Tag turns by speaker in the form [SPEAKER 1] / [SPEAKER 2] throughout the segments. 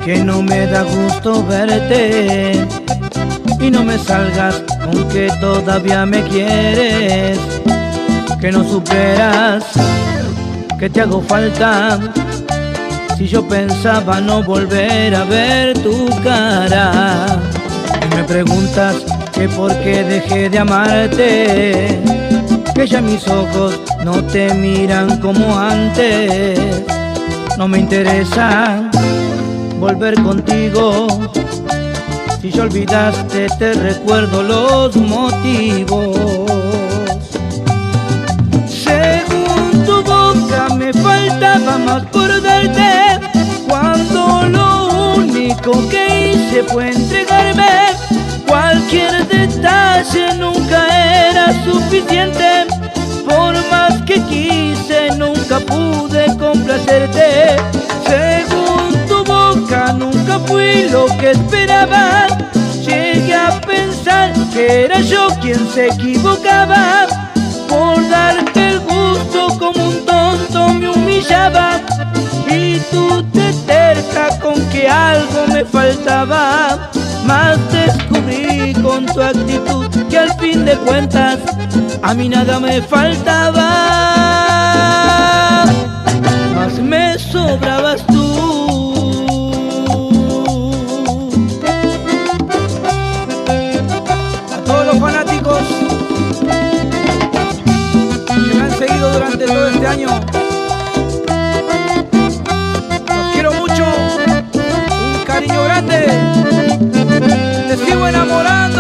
[SPEAKER 1] que no me da gusto verte y no me salgas con que todavía me quieres, que no superas, que te hago falta. Si yo pensaba no volver a ver tu cara, y me preguntas que por qué dejé de amarte, que ya mis ojos no te miran como antes. No me interesa volver contigo, si ya olvidaste te recuerdo los motivos. Según tu boca me faltaba más por darte, cuando lo único que hice fue entregarme. Cualquier detalle nunca era suficiente, por más que quise nunca pude complacerte. Según tu boca nunca fui lo que esperaba, llegué a pensar que era yo quien se equivocaba. Por darte el gusto como un tonto me humillaba, y tú te terca con que algo me faltaba. Más descubrí con tu actitud que al fin de cuentas a mí nada me faltaba, más me sobrabas tú. A todos los fanáticos que me han seguido durante todo este año, los quiero mucho, un cariño grande. Te sigo enamorando,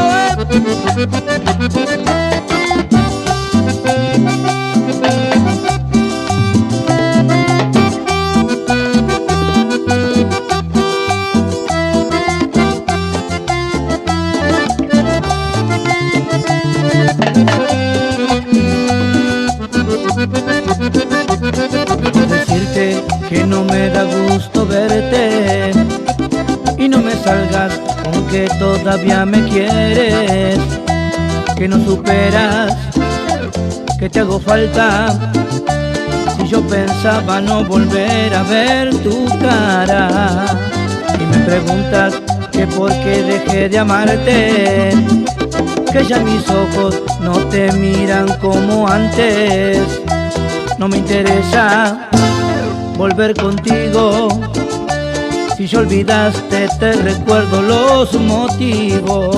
[SPEAKER 1] Decirte que no me da gusto verte y no me salgas con que todavía me quieres, que no superas, que te hago falta. Si yo pensaba no volver a ver tu cara, y me preguntas que por qué dejé de amarte, que ya mis ojos no te miran como antes. No me interesa volver contigo, si ya olvidaste te recuerdo los motivos.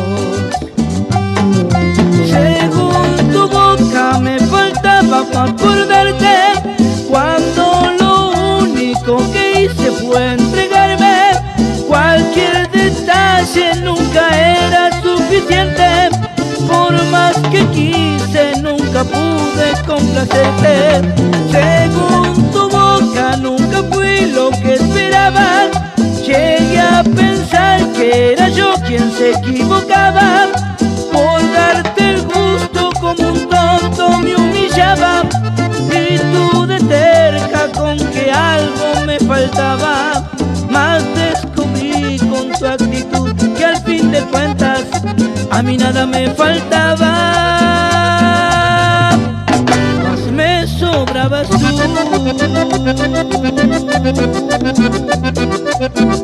[SPEAKER 1] Según tu boca me faltaba más por darte, cuando lo único que hice fue entregarme. Cualquier detalle nunca era suficiente, por más que quise nunca pude complacerte. Según tu boca nunca fui lo que esperaba, llegué a pensar que era yo quien se equivocaba. Por darte el gusto como un tonto me humillaba, y tú de terca con que algo me faltaba. Más descubrí con tu actitud que al fin de cuentas a mí nada me faltaba, más me sobrabas tú.